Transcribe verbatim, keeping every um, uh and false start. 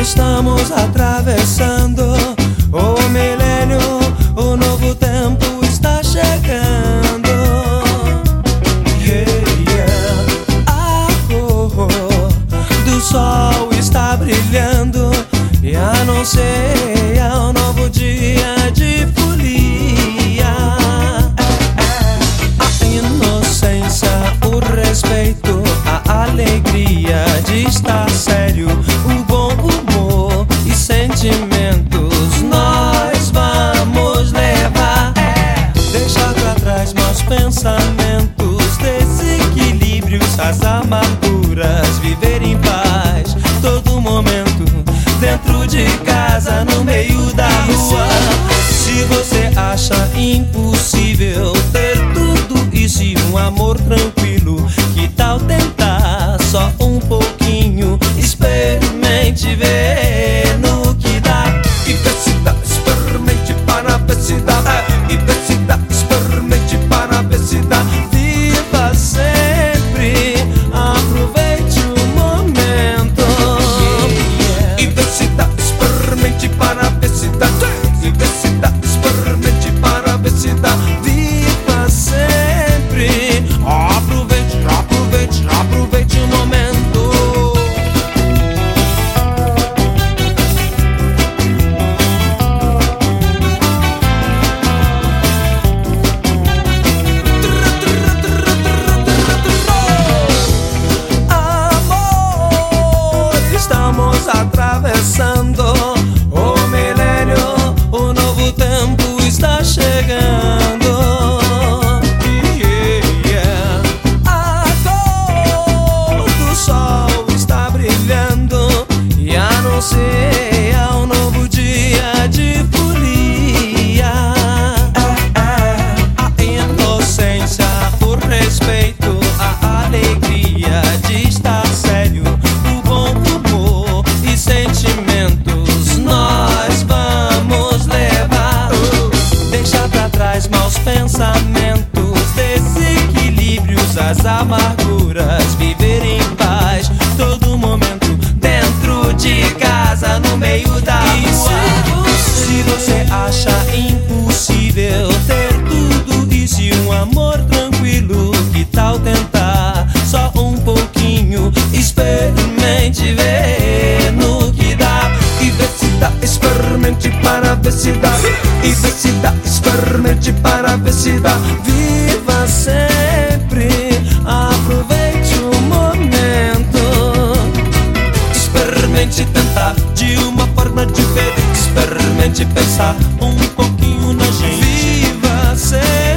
Estamos atravessando o milênio, o novo tempo está chegando. Yeah, yeah. Ah, oh, oh. Do sol está brilhando e anuncia um novo dia de folia. A inocência, o respeito, a alegria de estar sério, o bom humor e sentimentos nós vamos levar. Deixar pra trás maus pensamentos, desequilíbrios, as amarguras, viver em paz todo momento, dentro de casa, no meio da rua. Se você acha impossível ter tudo isso e um amor tranquilo, que tal tentar só um pouquinho? Experimente ver no que dá. E ver se dá, experimente para ver se dá. E ver se dá, experimente para ver se dá. Viva sempre, aproveite o momento. E ver se dá, experimente para ver se dá. E ver se dá, experimente para ver se dá. Viva sempre, aproveite, aproveite, aproveite o momento. Estamos atravessando o milênio, o novo tempo está chegando. Yeah, yeah. A cor do sol está brilhando e anuncia um novo dia de folia. A inocência, o respeito, a alegria de estar sério, sentimentos nós vamos levar. Deixar pra trás maus pensamentos, desequilíbrios, as amarguras, viver em paz todo momento, dentro de casa, no meio da rua. Se você acha impossível ter tudo isso e um amor tranquilo, que tal tentar só um pouquinho? Experimente ver no que dá. E ver se dá, experimente para ver se dá. E ver se dá, experimente para ver se dá. Viva sempre, aproveite o momento. Experimente tentar de uma forma diferente, experimente pensar um pouquinho na gente. Viva sempre.